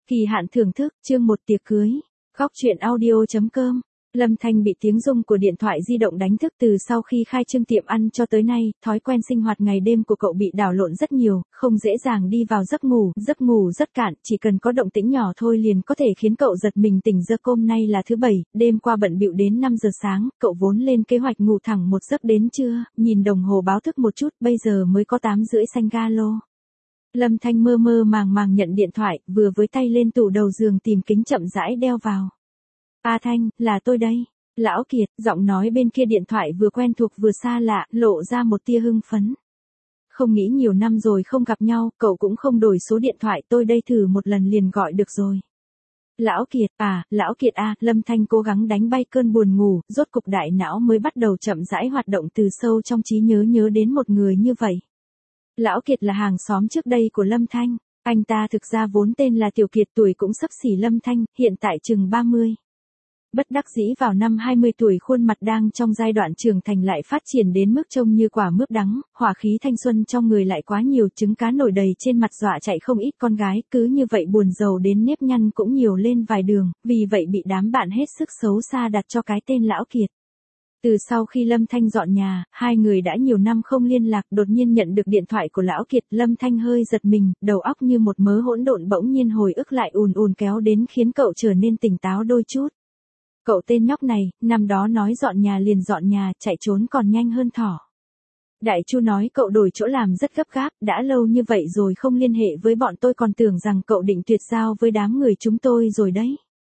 Kỳ hạn thưởng thức, chương 1 tiệc cưới. Góc truyện audio.com. Lâm Thanh bị tiếng rung của điện thoại di động đánh thức từ sau khi khai trương tiệm ăn cho tới nay, thói quen sinh hoạt ngày đêm của cậu bị đảo lộn rất nhiều, không dễ dàng đi vào giấc ngủ rất cạn, chỉ cần có động tĩnh nhỏ thôi liền có thể khiến cậu giật mình tỉnh giấc. Hôm nay là thứ Bảy, đêm qua bận bịu đến 5 giờ sáng, cậu vốn lên kế hoạch ngủ thẳng một giấc đến trưa, nhìn đồng hồ báo thức một chút, bây giờ mới có 8 rưỡi xanh galo. Lâm Thanh mơ mơ màng nhận điện thoại, vừa với tay lên tủ đầu giường tìm kính chậm rãi đeo vào. A Thanh, là tôi đây. Lão Kiệt, giọng nói bên kia điện thoại vừa quen thuộc vừa xa lạ, lộ ra một tia hưng phấn. Không nghĩ nhiều năm rồi không gặp nhau, cậu cũng không đổi số điện thoại, tôi đây thử một lần liền gọi được rồi. Lão Kiệt, Lão Kiệt à, Lâm Thanh cố gắng đánh bay cơn buồn ngủ, rốt cục đại não mới bắt đầu chậm rãi hoạt động từ sâu trong trí nhớ đến một người như vậy. Lão Kiệt là hàng xóm trước đây của Lâm Thanh, anh ta thực ra vốn tên là Tiểu Kiệt, tuổi cũng xấp xỉ Lâm Thanh, hiện tại chừng 30. Bất đắc dĩ vào năm 20 tuổi khuôn mặt đang trong giai đoạn trưởng thành lại phát triển đến mức trông như quả mướp đắng, hỏa khí thanh xuân trong người lại quá nhiều, trứng cá nổi đầy trên mặt dọa chạy không ít con gái, cứ như vậy buồn rầu đến nếp nhăn cũng nhiều lên vài đường, vì vậy bị đám bạn hết sức xấu xa đặt cho cái tên Lão Kiệt. Từ sau khi Lâm Thanh dọn nhà, hai người đã nhiều năm không liên lạc, đột nhiên nhận được điện thoại của Lão Kiệt, Lâm Thanh hơi giật mình, đầu óc như một mớ hỗn độn bỗng nhiên hồi ức lại ùn kéo đến khiến cậu trở nên tỉnh táo đôi chút. Cậu tên nhóc này, năm đó nói dọn nhà liền dọn nhà, chạy trốn còn nhanh hơn thỏ. Đại Chu nói cậu đổi chỗ làm rất gấp gáp, đã lâu như vậy rồi không liên hệ với bọn tôi, còn tưởng rằng cậu định tuyệt giao với đám người chúng tôi rồi đấy.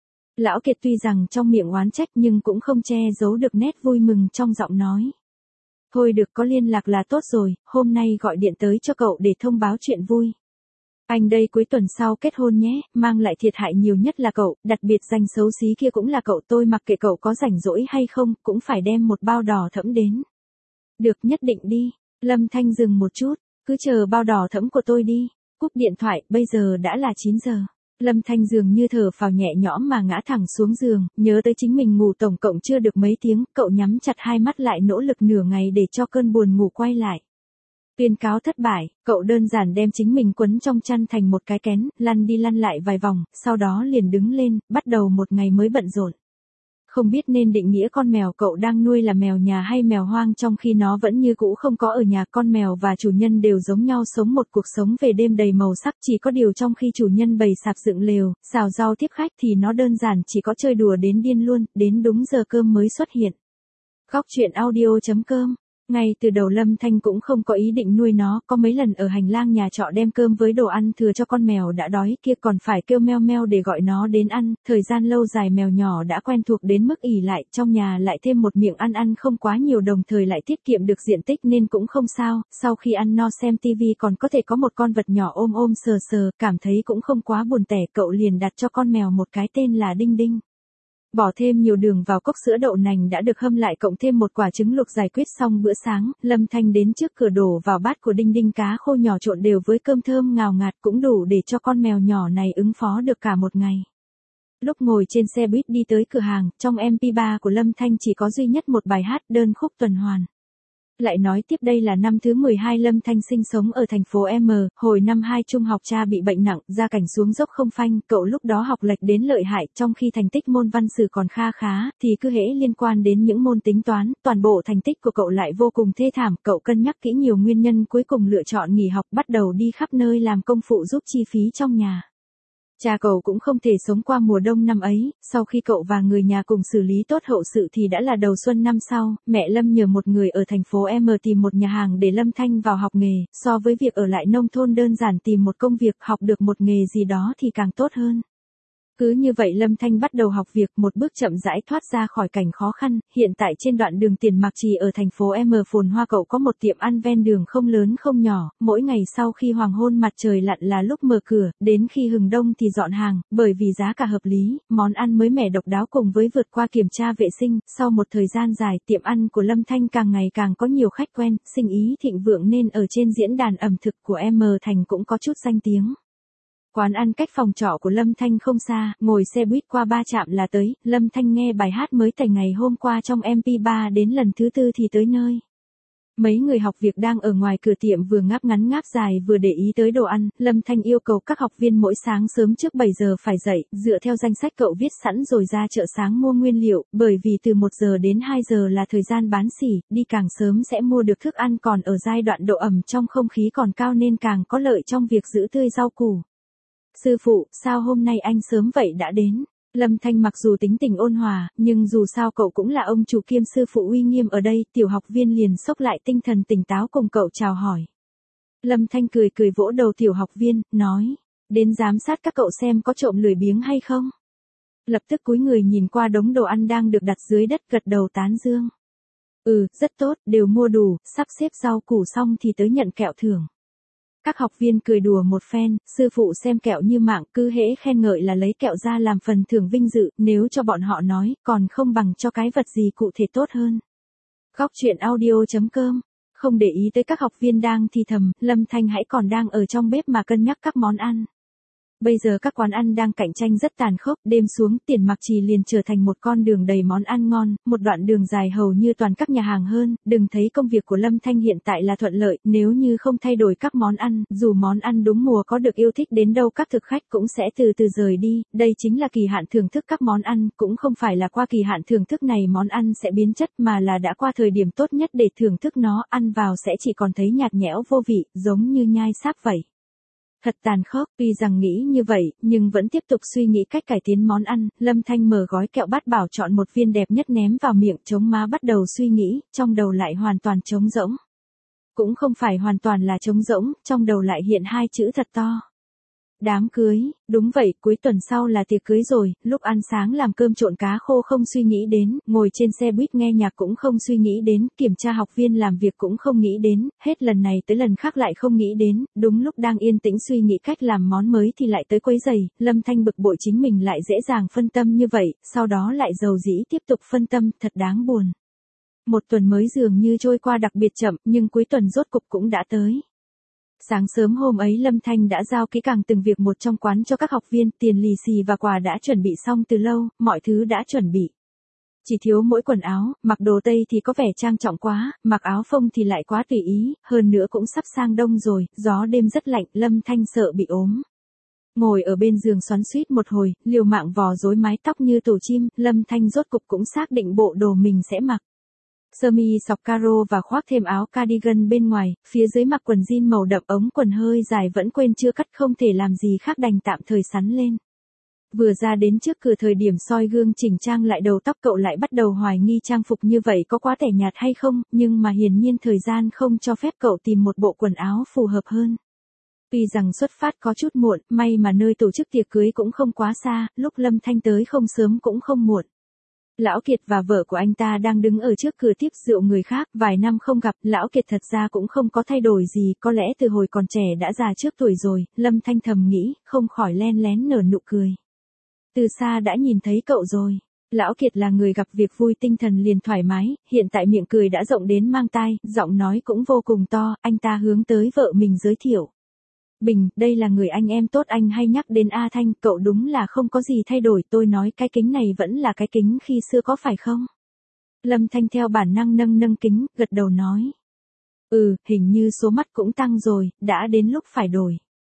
Lão Kiệt tuy rằng trong miệng oán trách nhưng cũng không che giấu được nét vui mừng trong giọng nói. Thôi được, có liên lạc là tốt rồi, hôm nay gọi điện tới cho cậu để thông báo chuyện vui. Anh đây cuối tuần sau kết hôn nhé, mang lại thiệt hại nhiều nhất là cậu, đặc biệt danh xấu xí kia cũng là cậu, tôi mặc kệ cậu có rảnh rỗi hay không, cũng phải đem một bao đỏ thẫm đến. Được, nhất định đi. Lâm Thanh dừng một chút, cứ chờ bao đỏ thẫm của tôi đi. Cúp điện thoại, bây giờ đã là 9 giờ. Lâm Thanh dường như thở phào nhẹ nhõm mà ngã thẳng xuống giường, nhớ tới chính mình ngủ tổng cộng chưa được mấy tiếng, cậu nhắm chặt hai mắt lại nỗ lực nửa ngày để cho cơn buồn ngủ quay lại. Tuyên cáo thất bại, cậu đơn giản đem chính mình quấn trong chăn thành một cái kén, lăn đi lăn lại vài vòng, sau đó liền đứng lên, bắt đầu một ngày mới bận rộn. Không biết nên định nghĩa con mèo cậu đang nuôi là mèo nhà hay mèo hoang, trong khi nó vẫn như cũ không có ở nhà. Con mèo và chủ nhân đều giống nhau, sống một cuộc sống về đêm đầy màu sắc, chỉ có điều trong khi chủ nhân bày sạp dựng lều, xào rau tiếp khách thì nó đơn giản chỉ có chơi đùa đến điên luôn, đến đúng giờ cơm mới xuất hiện. Góc truyện audio.com. Ngay từ đầu Lâm Thanh cũng không có ý định nuôi nó, có mấy lần ở hành lang nhà trọ đem cơm với đồ ăn thừa cho con mèo đã đói kia, còn phải kêu meo meo để gọi nó đến ăn, thời gian lâu dài mèo nhỏ đã quen thuộc đến mức ỷ lại, trong nhà lại thêm một miệng ăn không quá nhiều, đồng thời lại tiết kiệm được diện tích nên cũng không sao, sau khi ăn no xem tivi còn có thể có một con vật nhỏ ôm sờ, cảm thấy cũng không quá buồn tẻ, cậu liền đặt cho con mèo một cái tên là Đinh Đinh. Bỏ thêm nhiều đường vào cốc sữa đậu nành đã được hâm lại, cộng thêm một quả trứng luộc. Giải quyết xong bữa sáng, Lâm Thanh đến trước cửa đổ vào bát của Đinh Đinh cá khô nhỏ trộn đều với cơm thơm ngào ngạt, cũng đủ để cho con mèo nhỏ này ứng phó được cả một ngày. Lúc ngồi trên xe buýt đi tới cửa hàng, trong MP3 của Lâm Thanh chỉ có duy nhất một bài hát, đơn khúc tuần hoàn. Lại nói tiếp, đây là năm thứ 12 Lâm Thanh sinh sống ở thành phố M, hồi năm 2 trung học cha bị bệnh nặng, gia cảnh xuống dốc không phanh, cậu lúc đó học lệch đến lợi hại, trong khi thành tích môn văn sử còn khá, thì cứ hễ liên quan đến những môn tính toán, toàn bộ thành tích của cậu lại vô cùng thê thảm, cậu cân nhắc kỹ nhiều nguyên nhân cuối cùng lựa chọn nghỉ học, bắt đầu đi khắp nơi làm công phụ giúp chi phí trong nhà. Cha cậu cũng không thể sống qua mùa đông năm ấy, sau khi cậu và người nhà cùng xử lý tốt hậu sự thì đã là đầu xuân năm sau, mẹ Lâm nhờ một người ở thành phố M tìm một nhà hàng để Lâm Thanh vào học nghề, so với việc ở lại nông thôn đơn giản tìm một công việc, học được một nghề gì đó thì càng tốt hơn. Cứ như vậy Lâm Thanh bắt đầu học việc, một bước chậm rãi thoát ra khỏi cảnh khó khăn, hiện tại trên đoạn đường Tiền Mạc Trì ở thành phố M phồn hoa, cậu có một tiệm ăn ven đường không lớn không nhỏ, mỗi ngày sau khi hoàng hôn mặt trời lặn là lúc mở cửa, đến khi hừng đông thì dọn hàng, bởi vì giá cả hợp lý, món ăn mới mẻ độc đáo cùng với vượt qua kiểm tra vệ sinh, sau một thời gian dài, tiệm ăn của Lâm Thanh càng ngày càng có nhiều khách quen, sinh ý thịnh vượng nên ở trên diễn đàn ẩm thực của M Thành cũng có chút danh tiếng. Quán ăn cách phòng trọ của Lâm Thanh không xa, ngồi xe buýt qua 3 trạm là tới, Lâm Thanh nghe bài hát mới tải ngày hôm qua trong MP3 đến lần thứ 4 thì tới nơi. Mấy người học việc đang ở ngoài cửa tiệm vừa ngáp ngắn ngáp dài vừa để ý tới đồ ăn, Lâm Thanh yêu cầu các học viên mỗi sáng sớm trước 7 giờ phải dậy, dựa theo danh sách cậu viết sẵn rồi ra chợ sáng mua nguyên liệu, bởi vì từ 1 giờ đến 2 giờ là thời gian bán sỉ, đi càng sớm sẽ mua được thức ăn còn ở giai đoạn độ ẩm trong không khí còn cao nên càng có lợi trong việc giữ tươi rau củ. Sư phụ, sao hôm nay anh sớm vậy đã đến? Lâm Thanh mặc dù tính tình ôn hòa, nhưng dù sao cậu cũng là ông chủ kiêm sư phụ uy nghiêm ở đây, tiểu học viên liền xốc lại tinh thần tỉnh táo cùng cậu chào hỏi. Lâm Thanh cười cười vỗ đầu tiểu học viên, nói, đến giám sát các cậu xem có trộm lười biếng hay không. Lập tức cúi người nhìn qua đống đồ ăn đang được đặt dưới đất gật đầu tán dương. Ừ, rất tốt, đều mua đủ, sắp xếp rau củ xong thì tới nhận kẹo thưởng. Các học viên cười đùa một phen, sư phụ xem kẹo như mạng, cứ hễ khen ngợi là lấy kẹo ra làm phần thưởng vinh dự, nếu cho bọn họ nói, còn không bằng cho cái vật gì cụ thể tốt hơn. Góc truyện audio.com. Không để ý tới các học viên đang thì thầm, Lâm Thanh hãy còn đang ở trong bếp mà cân nhắc các món ăn. Bây giờ các quán ăn đang cạnh tranh rất tàn khốc, đêm xuống Tiền Mặc Trì liền trở thành một con đường đầy món ăn ngon, một đoạn đường dài hầu như toàn các nhà hàng hơn, đừng thấy công việc của Lâm Thanh hiện tại là thuận lợi, nếu như không thay đổi các món ăn, dù món ăn đúng mùa có được yêu thích đến đâu các thực khách cũng sẽ từ từ rời đi, đây chính là kỳ hạn thưởng thức các món ăn, cũng không phải là qua kỳ hạn thưởng thức này món ăn sẽ biến chất mà là đã qua thời điểm tốt nhất để thưởng thức nó, ăn vào sẽ chỉ còn thấy nhạt nhẽo vô vị, giống như nhai sáp vậy. Thật tàn khốc, tuy rằng nghĩ như vậy, nhưng vẫn tiếp tục suy nghĩ cách cải tiến món ăn, Lâm Thanh mở gói kẹo bát bảo chọn một viên đẹp nhất ném vào miệng chống má bắt đầu suy nghĩ, trong đầu lại hoàn toàn trống rỗng. Cũng không phải hoàn toàn là trống rỗng, trong đầu lại hiện hai chữ thật to. Đám cưới, đúng vậy, cuối tuần sau là tiệc cưới rồi, lúc ăn sáng làm cơm trộn cá khô không suy nghĩ đến, ngồi trên xe buýt nghe nhạc cũng không suy nghĩ đến, kiểm tra học viên làm việc cũng không nghĩ đến, hết lần này tới lần khác lại không nghĩ đến, đúng lúc đang yên tĩnh suy nghĩ cách làm món mới thì lại tới quấy rầy, Lâm Thanh bực bội chính mình lại dễ dàng phân tâm như vậy, sau đó lại dầu dĩ tiếp tục phân tâm, thật đáng buồn. Một tuần mới dường như trôi qua đặc biệt chậm, nhưng cuối tuần rốt cục cũng đã tới. Sáng sớm hôm ấy Lâm Thanh đã giao kỹ càng từng việc một trong quán cho các học viên, tiền lì xì và quà đã chuẩn bị xong từ lâu, mọi thứ đã chuẩn bị. Chỉ thiếu mỗi quần áo, mặc đồ Tây thì có vẻ trang trọng quá, mặc áo phông thì lại quá tùy ý, hơn nữa cũng sắp sang đông rồi, gió đêm rất lạnh, Lâm Thanh sợ bị ốm. Ngồi ở bên giường xoắn xuýt một hồi, liều mạng vò rối mái tóc như tổ chim, Lâm Thanh rốt cục cũng xác định bộ đồ mình sẽ mặc. Sơ mi sọc caro và khoác thêm áo cardigan bên ngoài, phía dưới mặc quần jean màu đậm ống quần hơi dài vẫn quên chưa cắt không thể làm gì khác đành tạm thời sắn lên. Vừa ra đến trước cửa thời điểm soi gương chỉnh trang lại đầu tóc cậu lại bắt đầu hoài nghi trang phục như vậy có quá tẻ nhạt hay không, nhưng mà hiển nhiên thời gian không cho phép cậu tìm một bộ quần áo phù hợp hơn. Tuy rằng xuất phát có chút muộn, may mà nơi tổ chức tiệc cưới cũng không quá xa, lúc Lâm Thanh tới không sớm cũng không muộn. Lão Kiệt và vợ của anh ta đang đứng ở trước cửa tiếp rượu người khác, vài năm không gặp, Lão Kiệt thật ra cũng không có thay đổi gì, có lẽ từ hồi còn trẻ đã già trước tuổi rồi, Lâm Thanh thầm nghĩ, không khỏi len lén nở nụ cười. Từ xa đã nhìn thấy cậu rồi. Lão Kiệt là người gặp việc vui tinh thần liền thoải mái, hiện tại miệng cười đã rộng đến mang tai, giọng nói cũng vô cùng to, anh ta hướng tới vợ mình giới thiệu. Bình, đây là người anh em tốt anh hay nhắc đến A Thanh, cậu đúng là không có gì thay đổi, tôi nói cái kính này vẫn là cái kính khi xưa có phải không? Lâm Thanh theo bản năng nâng kính, gật đầu nói. Ừ, hình như số mắt cũng tăng rồi, đã đến lúc phải đổi.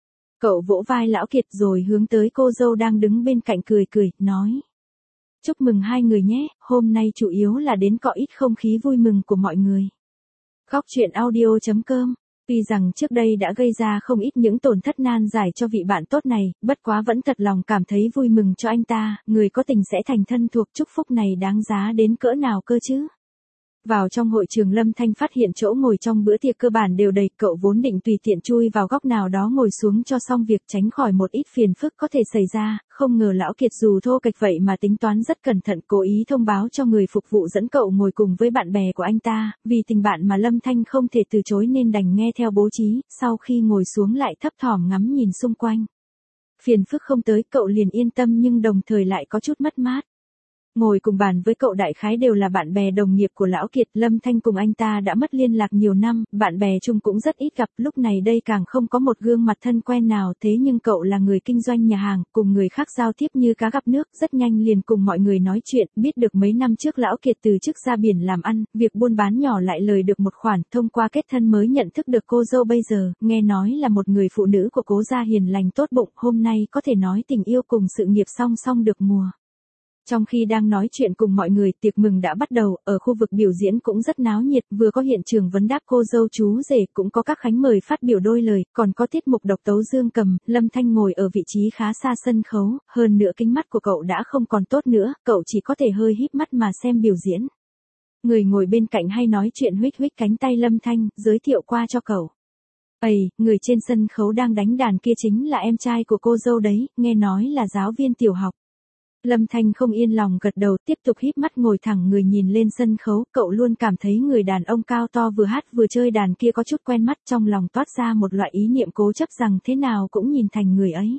Cậu vỗ vai Lão Kiệt rồi hướng tới cô dâu đang đứng bên cạnh cười cười, nói. Chúc mừng hai người nhé, hôm nay chủ yếu là đến cọ ít không khí vui mừng của mọi người. Góc truyện audio.com. Tuy rằng trước đây đã gây ra không ít những tổn thất nan giải cho vị bạn tốt này, bất quá vẫn thật lòng cảm thấy vui mừng cho anh ta, người có tình sẽ thành thân thuộc chúc phúc này đáng giá đến cỡ nào cơ chứ. Vào trong hội trường Lâm Thanh phát hiện chỗ ngồi trong bữa tiệc cơ bản đều đầy, cậu vốn định tùy tiện chui vào góc nào đó ngồi xuống cho xong việc tránh khỏi một ít phiền phức có thể xảy ra, không ngờ Lão Kiệt dù thô kệch vậy mà tính toán rất cẩn thận cố ý thông báo cho người phục vụ dẫn cậu ngồi cùng với bạn bè của anh ta, vì tình bạn mà Lâm Thanh không thể từ chối nên đành nghe theo bố trí, sau khi ngồi xuống lại thấp thỏm ngắm nhìn xung quanh. Phiền phức không tới cậu liền yên tâm nhưng đồng thời lại có chút mất mát. Ngồi cùng bàn với cậu đại khái đều là bạn bè đồng nghiệp của Lão Kiệt, Lâm Thanh cùng anh ta đã mất liên lạc nhiều năm, bạn bè chung cũng rất ít gặp, lúc này đây càng không có một gương mặt thân quen nào, thế nhưng cậu là người kinh doanh nhà hàng, cùng người khác giao tiếp như cá gặp nước, rất nhanh liền cùng mọi người nói chuyện, biết được mấy năm trước Lão Kiệt từ chức ra biển làm ăn, việc buôn bán nhỏ lại lời được một khoản, thông qua kết thân mới nhận thức được cô dâu bây giờ, nghe nói là một người phụ nữ của Cố gia hiền lành tốt bụng, hôm nay có thể nói tình yêu cùng sự nghiệp song song được mùa. Trong khi đang nói chuyện cùng mọi người, tiệc mừng đã bắt đầu, ở khu vực biểu diễn cũng rất náo nhiệt, vừa có hiện trường vấn đáp cô dâu chú rể, cũng có các khánh mời phát biểu đôi lời, còn có tiết mục độc tấu dương cầm, Lâm Thanh ngồi ở vị trí khá xa sân khấu, hơn nữa kính mắt của cậu đã không còn tốt nữa, cậu chỉ có thể hơi híp mắt mà xem biểu diễn. Người ngồi bên cạnh hay nói chuyện huých huých cánh tay Lâm Thanh, giới thiệu qua cho cậu. Ây, người trên sân khấu đang đánh đàn kia chính là em trai của cô dâu đấy, nghe nói là giáo viên tiểu học. Lâm Thanh không yên lòng gật đầu, tiếp tục híp mắt ngồi thẳng người nhìn lên sân khấu, cậu luôn cảm thấy người đàn ông cao to vừa hát vừa chơi đàn kia có chút quen mắt, trong lòng toát ra một loại ý niệm cố chấp rằng thế nào cũng nhìn thành người ấy.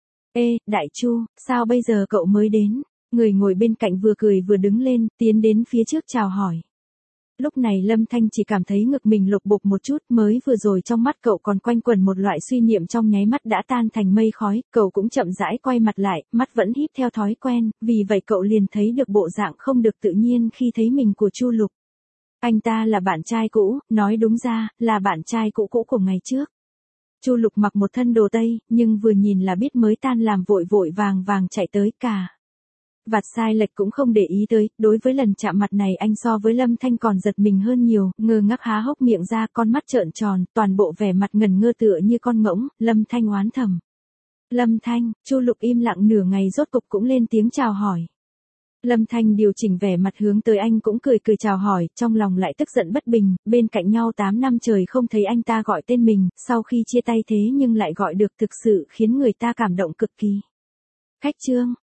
Ê, Đại Chu, sao bây giờ cậu mới đến? Người ngồi bên cạnh vừa cười vừa đứng lên, tiến đến phía trước chào hỏi. Lúc này Lâm Thanh chỉ cảm thấy ngực mình lục bục một chút, mới vừa rồi trong mắt cậu còn quanh quẩn một loại suy niệm trong nháy mắt đã tan thành mây khói, cậu cũng chậm rãi quay mặt lại, mắt vẫn híp theo thói quen, vì vậy cậu liền thấy được bộ dạng không được tự nhiên khi thấy mình của Chu Lục. Anh ta là bạn trai cũ, nói đúng ra, là bạn trai cũ của ngày trước. Chu Lục mặc một thân đồ tây, nhưng vừa nhìn là biết mới tan làm vội vội vàng vàng chạy tới cả. Vạt sai lệch cũng không để ý tới, đối với lần chạm mặt này anh so với Lâm Thanh còn giật mình hơn nhiều, ngơ ngác há hốc miệng ra, con mắt trợn tròn, toàn bộ vẻ mặt ngần ngơ tựa như con ngỗng, Lâm Thanh oán thầm. Lâm Thanh, Chu Lục im lặng nửa ngày rốt cục cũng lên tiếng chào hỏi. Lâm Thanh điều chỉnh vẻ mặt hướng tới anh cũng cười cười chào hỏi, trong lòng lại tức giận bất bình, bên cạnh nhau 8 năm trời không thấy anh ta gọi tên mình, sau khi chia tay thế nhưng lại gọi được thực sự khiến người ta cảm động cực kỳ. Khách Trương.